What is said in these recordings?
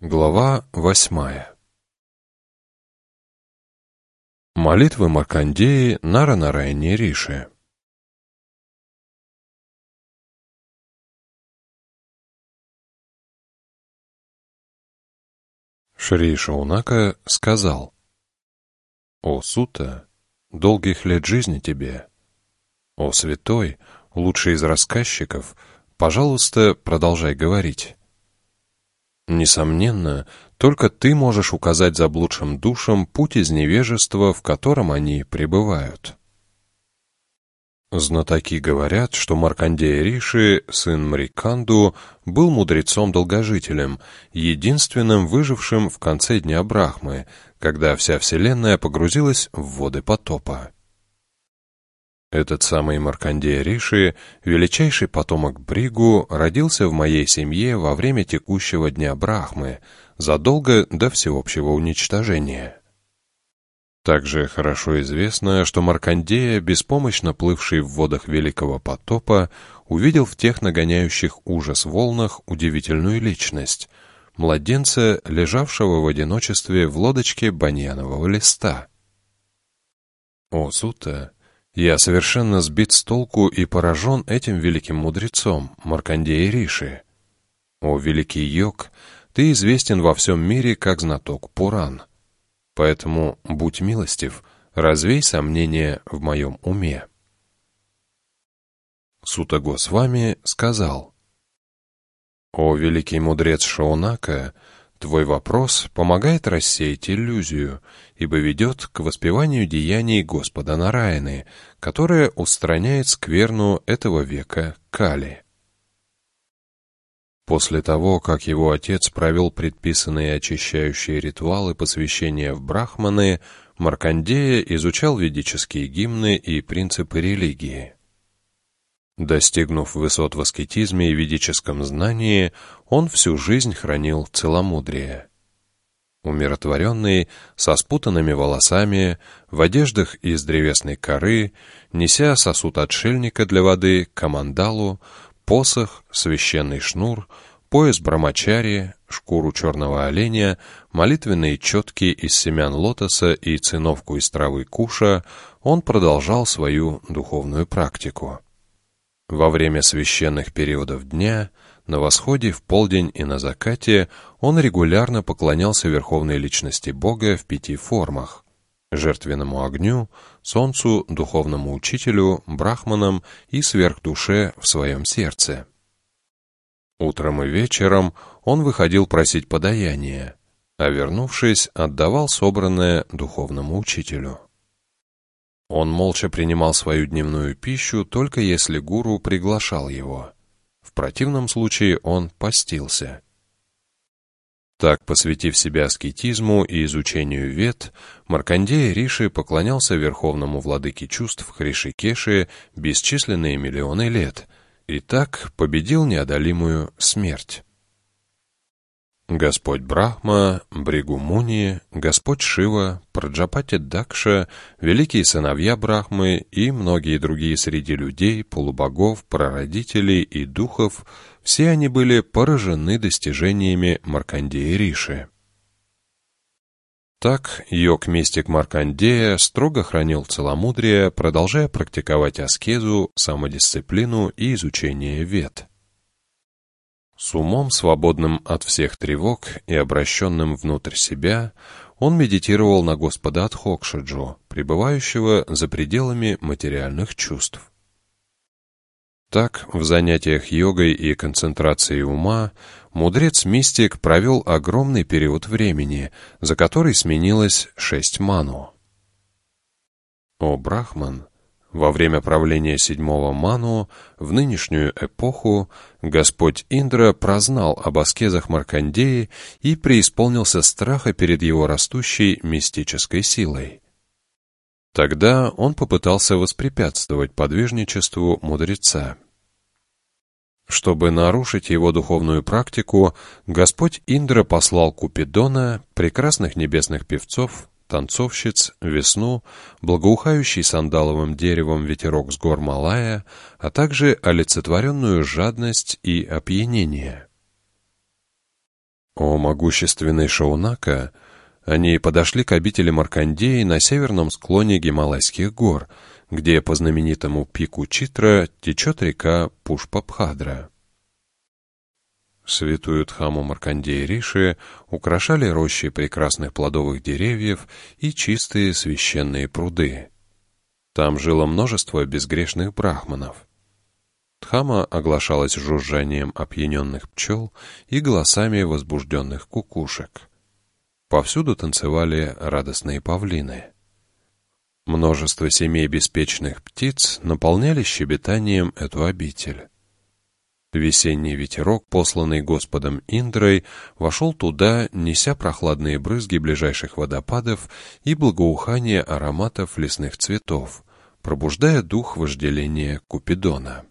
Глава 8. Молитвы Маркандеи Нара-Нараяне Риши. Шри Шаунака сказал: «О Сута, долгих лет жизни тебе! О святой, лучший из рассказчиков, пожалуйста, продолжай говорить. Несомненно, только ты можешь указать заблудшим душам путь из невежества, в котором они пребывают». Знатоки говорят, что Маркандея Риши, сын Мриканду, был мудрецом-долгожителем, единственным выжившим в конце дня Брахмы, когда вся вселенная погрузилась в воды потопа. Этот самый Маркандея Риши, величайший потомок Бригу, родился в моей семье во время текущего дня Брахмы, задолго до всеобщего уничтожения. Также хорошо известно, что Маркандея, беспомощно плывший в водах Великого потопа, увидел в тех нагоняющих ужас волнах удивительную личность — младенца, лежавшего в одиночестве в лодочке баньянового листа. О Сута, я совершенно сбит с толку и поражен этим великим мудрецом, Маркандеей Риши. О великий йог, ты известен во всем мире как знаток Пуран. Поэтому, будь милостив, развей сомнения в моем уме. Сута Госвами сказал: «О великий мудрец Шаунака, твой вопрос помогает рассеять иллюзию, ибо ведет к воспеванию деяний Господа Нараяны, которое устраняет скверну этого века Кали». После того, как его отец провел предписанные очищающие ритуалы посвящения в брахманы, Маркандея изучал ведические гимны и принципы религии. Достигнув высот в аскетизме и ведическом знании, он всю жизнь хранил целомудрие. Умиротворенный, со спутанными волосами, в одеждах из древесной коры, неся сосуд отшельника для воды, камандалу, посох, священный шнур, пояс брамачари, шкуру черного оленя, молитвенные четки из семян лотоса и циновку из травы куша, он продолжал свою духовную практику. Во время священных периодов дня, на восходе, в полдень и на закате, он регулярно поклонялся Верховной Личности Бога в 5 формах: жертвенному огню, солнцу, духовному учителю, брахманам и сверхдуше в своем сердце. Утром и вечером он выходил просить подаяния, а вернувшись, отдавал собранное духовному учителю. Он молча принимал свою дневную пищу, только если гуру приглашал его. В противном случае он постился. Так, посвятив себя аскетизму и изучению вед, Маркандея Риши поклонялся верховному владыке чувств Хришикеше бесчисленные миллионы лет, и так победил неодолимую смерть. Господь Брахма, Бригу Муни, Господь Шива, Праджапати Дакша, великие сыновья Брахмы и многие другие среди людей, полубогов, прародителей и духов, все они были поражены достижениями Маркандеи Риши. Так, йог-мистик Маркандея строго хранил целомудрие, продолжая практиковать аскезу, самодисциплину и изучение вед. С умом, свободным от всех тревог и обращенным внутрь себя, он медитировал на Господа Адхокшаджу, пребывающего за пределами материальных чувств. Так, в занятиях йогой и концентрацией ума, мудрец-мистик провел огромный период времени, за который сменилось 6 ману. О Брахман! Во время правления 7-го ману, в нынешнюю эпоху, Господь Индра прознал об аскезах Маркандеи и преисполнился страха перед его растущей мистической силой. Тогда он попытался воспрепятствовать подвижничеству мудреца. Чтобы нарушить его духовную практику, Господь Индра послал Купидона, прекрасных небесных певцов, танцовщиц, весну, благоухающий сандаловым деревом ветерок с гор Малая, а также олицетворенную жадность и опьянение. О могущественный Шаунака, они подошли к обители Маркандеи на северном склоне Гималайских гор, где по знаменитому пику Читра течет река Пушпабхадра. Святую Дхаму Маркандеи Риши украшали рощи прекрасных плодовых деревьев и чистые священные пруды. Там жило множество безгрешных брахманов. Дхама оглашалась жужжанием опьяненных пчел и голосами возбужденных кукушек. Повсюду танцевали радостные павлины. Множество семей беспечных птиц наполняли щебетанием эту обитель. Весенний ветерок, посланный Господом Индрой, вошел туда, неся прохладные брызги ближайших водопадов и благоухание ароматов лесных цветов, пробуждая дух вожделения Купидона.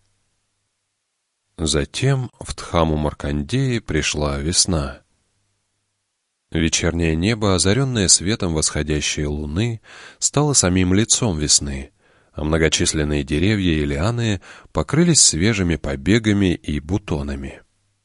Затем в Дхаму Маркандеи пришла весна. Вечернее небо, озаренное светом восходящей луны, стало самим лицом весны, а многочисленные деревья и лианы покрылись свежими побегами и бутонами.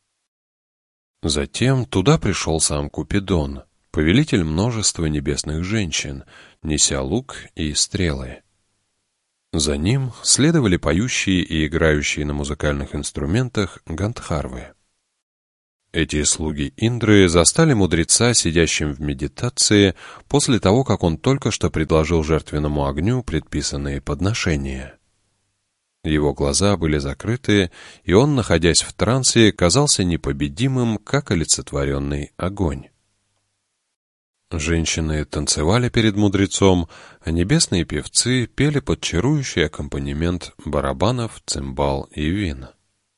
Затем туда пришел сам Купидон, повелитель множества небесных женщин, неся лук и стрелы. За ним следовали поющие и играющие на музыкальных инструментах гандхарвы. Эти слуги Индры застали мудреца, сидящим в медитации, после того, как он только что предложил жертвенному огню предписанные подношения. Его глаза были закрыты, и он, находясь в трансе, казался непобедимым, как олицетворенный огонь. Женщины танцевали перед мудрецом, а небесные певцы пели под чарующий аккомпанемент барабанов, цимбал и вин.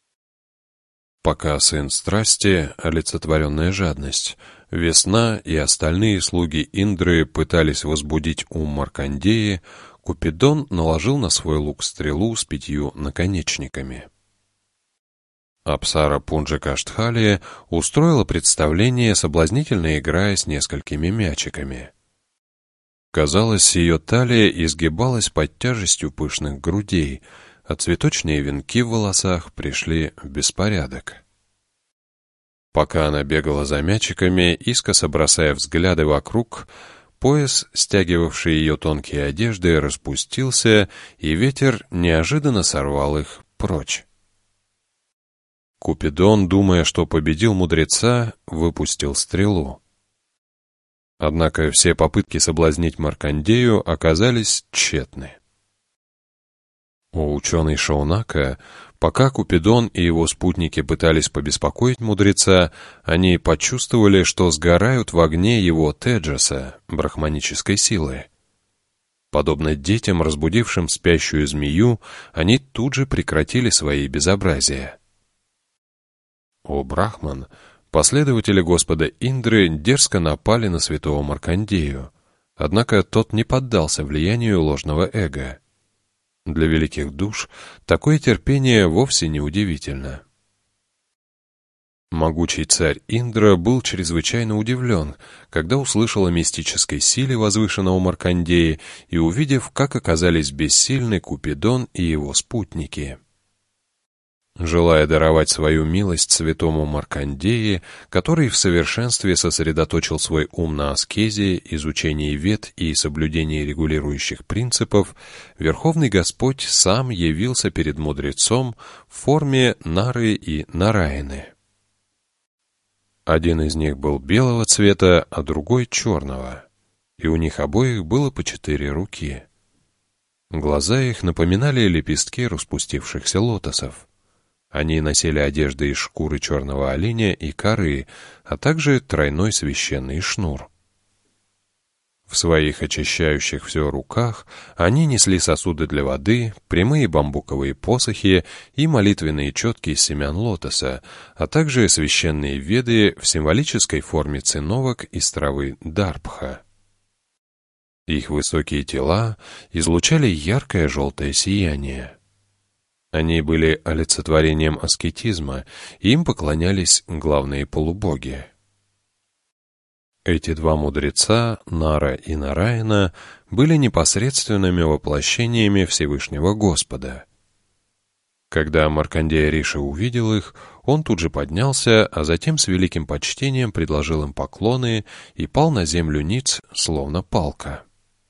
Пока сын страсти, олицетворенная жадность, весна и остальные слуги Индры пытались возбудить ум Маркандеи, Купидон наложил на свой лук стрелу с 5 наконечниками. Апсара Пунджакаштхали устроила представление, соблазнительно играя с несколькими мячиками. Казалось, ее талия изгибалась под тяжестью пышных грудей, а цветочные венки в волосах пришли в беспорядок. Пока она бегала за мячиками, искоса бросая взгляды вокруг, пояс, стягивавший ее тонкие одежды, распустился, и ветер неожиданно сорвал их прочь. Купидон, думая, что победил мудреца, выпустил стрелу. Однако все попытки соблазнить Маркандею оказались тщетны. У ученый Шаунака, пока Купидон и его спутники пытались побеспокоить мудреца, они почувствовали, что сгорают в огне его теджаса, брахманической силы. Подобно детям, разбудившим спящую змею, они тут же прекратили свои безобразия. О Брахман, последователи Господа Индры дерзко напали на святого Маркандею, однако тот не поддался влиянию ложного эго. Для великих душ такое терпение вовсе не удивительно. Могучий царь Индра был чрезвычайно удивлен, когда услышал о мистической силе возвышенного Маркандея и увидев, как оказались бессильны Купидон и его спутники. Желая даровать свою милость святому Маркандее, который в совершенстве сосредоточил свой ум на аскезе, изучении вед и соблюдении регулирующих принципов, Верховный Господь сам явился перед мудрецом в форме Нары и Нараяны. Один из них был белого цвета, а другой черного, и у них обоих было по 4 руки. Глаза их напоминали лепестки распустившихся лотосов. Они носили одежды из шкуры черного оленя и коры, а также тройной священный шнур. В своих очищающих все руках они несли сосуды для воды, прямые бамбуковые посохи и молитвенные четки из семян лотоса, а также священные веды в символической форме циновок из травы дарбха. Их высокие тела излучали яркое желтое сияние. Они были олицетворением аскетизма, и им поклонялись главные полубоги. Эти 2 мудреца, Нара и Нараяна, были непосредственными воплощениями Всевышнего Господа. Когда Маркандея Риша увидел их, он тут же поднялся, а затем с великим почтением предложил им поклоны и пал на землю ниц, словно палка.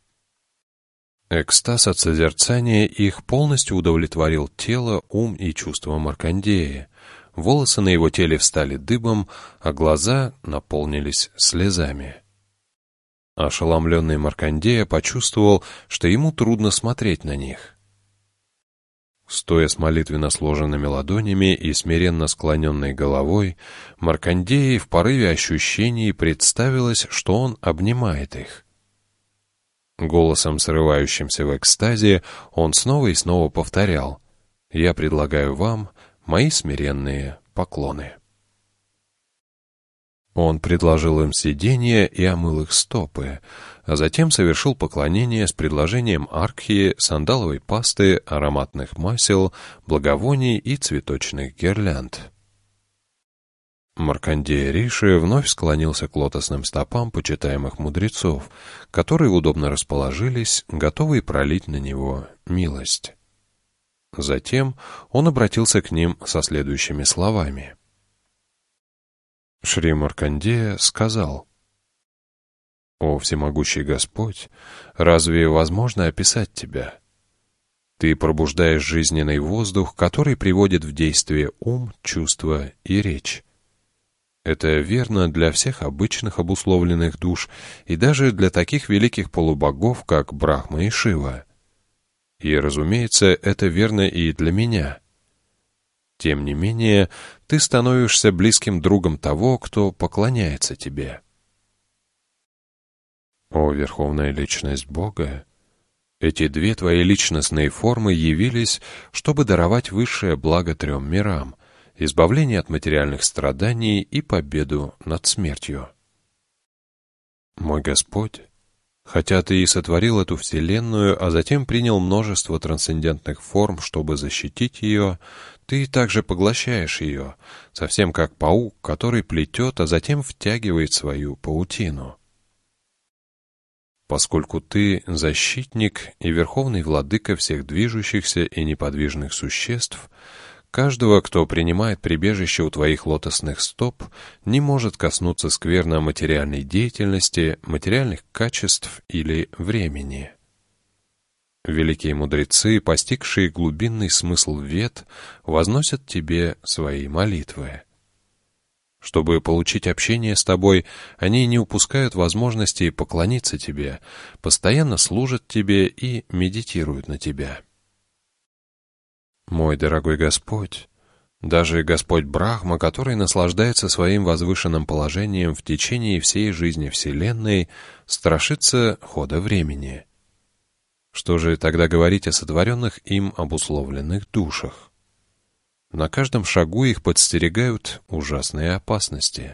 Экстаз от созерцания их полностью удовлетворил тело, ум и чувства Маркандея. Волосы на его теле встали дыбом, а глаза наполнились слезами. Ошеломленный Маркандея почувствовал, что ему трудно смотреть на них. Стоя с молитвенно сложенными ладонями и смиренно склоненной головой, Маркандее в порыве ощущений представилось, что он обнимает их. Голосом, срывающимся в экстазе, он снова и снова повторял: «Я предлагаю вам мои смиренные поклоны». Он предложил им сиденье и омыл их стопы, а затем совершил поклонение с предложением аркхи, сандаловой пасты, ароматных масел, благовоний и цветочных гирлянд. Маркандея Риши вновь склонился к лотосным стопам почитаемых мудрецов, которые удобно расположились, готовые пролить на него милость. Затем он обратился к ним со следующими словами. Шри Маркандея сказал: «О всемогущий Господь, разве возможно описать Тебя? Ты пробуждаешь жизненный воздух, который приводит в действие ум, чувства и речь. Это верно для всех обычных обусловленных душ и даже для таких великих полубогов, как Брахма и Шива. И, разумеется, это верно и для меня. Тем не менее, ты становишься близким другом того, кто поклоняется тебе. О Верховная Личность Бога, эти две твои личностные формы явились, чтобы даровать высшее благо трем мирам, избавление от материальных страданий и победу над смертью. Мой Господь, хотя ты и сотворил эту вселенную, а затем принял множество трансцендентных форм, чтобы защитить ее, ты также поглощаешь ее, совсем как паук, который плетет, а затем втягивает свою паутину. Поскольку ты защитник и верховный владыка всех движущихся и неподвижных существ, каждого, кто принимает прибежище у твоих лотосных стоп, не может коснуться скверно материальной деятельности, материальных качеств или времени. Великие мудрецы, постигшие глубинный смысл вед, возносят тебе свои молитвы. Чтобы получить общение с тобой, они не упускают возможности поклониться тебе, постоянно служат тебе и медитируют на тебя. Мой дорогой Господь, даже Господь Брахма, который наслаждается своим возвышенным положением в течение всей жизни Вселенной, страшится хода времени. Что же тогда говорить о сотворенных им обусловленных душах? На каждом шагу их подстерегают ужасные опасности.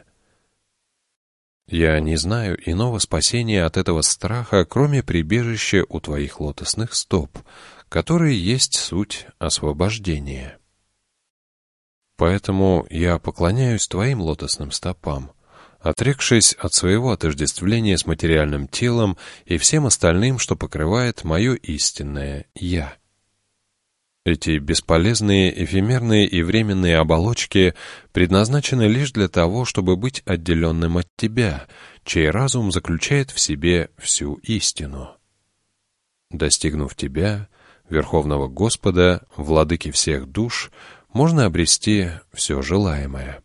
Я не знаю иного спасения от этого страха, кроме прибежища у твоих лотосных стоп, которые есть суть освобождения. Поэтому я поклоняюсь твоим лотосным стопам, отрекшись от своего отождествления с материальным телом и всем остальным, что покрывает мое истинное «Я». Эти бесполезные, эфемерные и временные оболочки предназначены лишь для того, чтобы быть отделенным от тебя, чей разум заключает в себе всю истину. Достигнув тебя, Верховного Господа, Владыки всех душ, можно обрести все желаемое.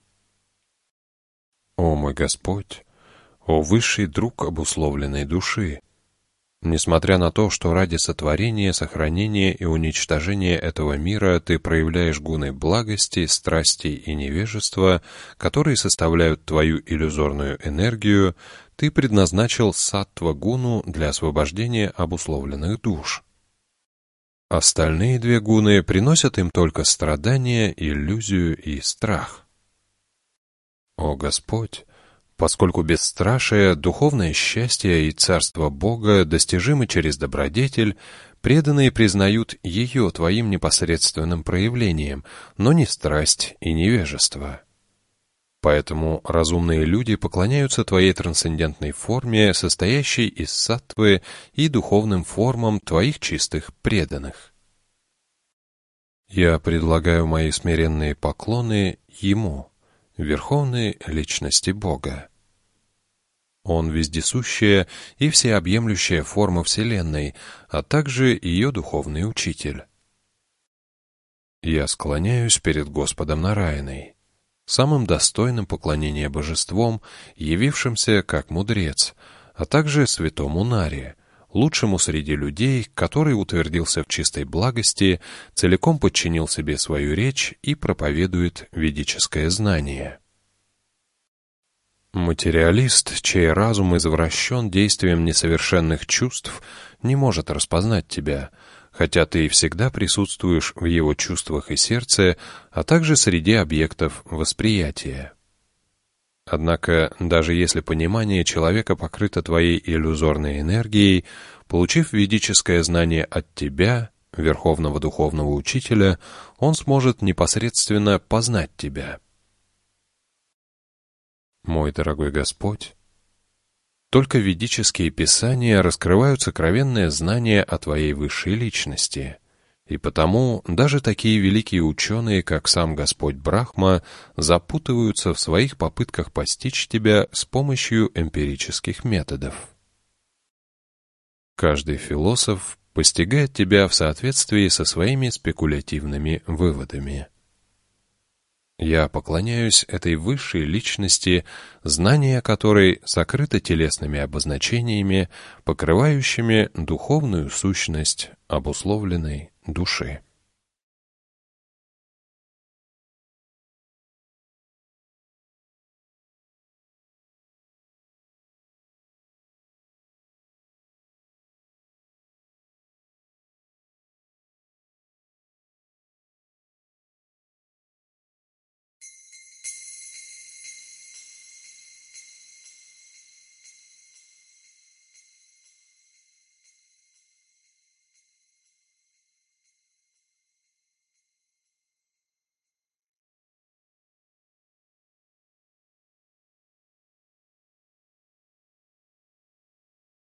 О мой Господь, о высший друг обусловленной души! Несмотря на то, что ради сотворения, сохранения и уничтожения этого мира ты проявляешь гуны благости, страсти и невежества, которые составляют твою иллюзорную энергию, ты предназначил саттва-гуну для освобождения обусловленных душ. Остальные две гуны приносят им только страдания, иллюзию и страх. О Господь! Поскольку бесстрашие, духовное счастье и царство Бога достижимы через добродетель, преданные признают ее твоим непосредственным проявлением, но не страсть и невежество. Поэтому разумные люди поклоняются твоей трансцендентной форме, состоящей из саттвы, и духовным формам твоих чистых преданных. Я предлагаю мои смиренные поклоны Ему, Верховной Личности Бога. Он вездесущая и всеобъемлющая форма Вселенной, а также ее духовный учитель. Я склоняюсь перед Господом Нараяной, самым достойным поклонения божеством, явившимся как мудрец, а также святому Наре, лучшему среди людей, который утвердился в чистой благости, целиком подчинил себе свою речь и проповедует ведическое знание. Материалист, чей разум извращен действием несовершенных чувств, не может распознать тебя, хотя ты всегда присутствуешь в его чувствах и сердце, а также среди объектов восприятия. Однако, даже если понимание человека покрыто твоей иллюзорной энергией, получив ведическое знание от тебя, Верховного Духовного Учителя, он сможет непосредственно познать тебя. Мой дорогой Господь, только ведические писания раскрывают сокровенное знание о Твоей высшей личности, и потому даже такие великие ученые, как сам Господь Брахма, запутываются в своих попытках постичь Тебя с помощью эмпирических методов. Каждый философ постигает Тебя в соответствии со своими спекулятивными выводами. Я поклоняюсь этой высшей личности, знание которой сокрыто телесными обозначениями, покрывающими духовную сущность обусловленной души.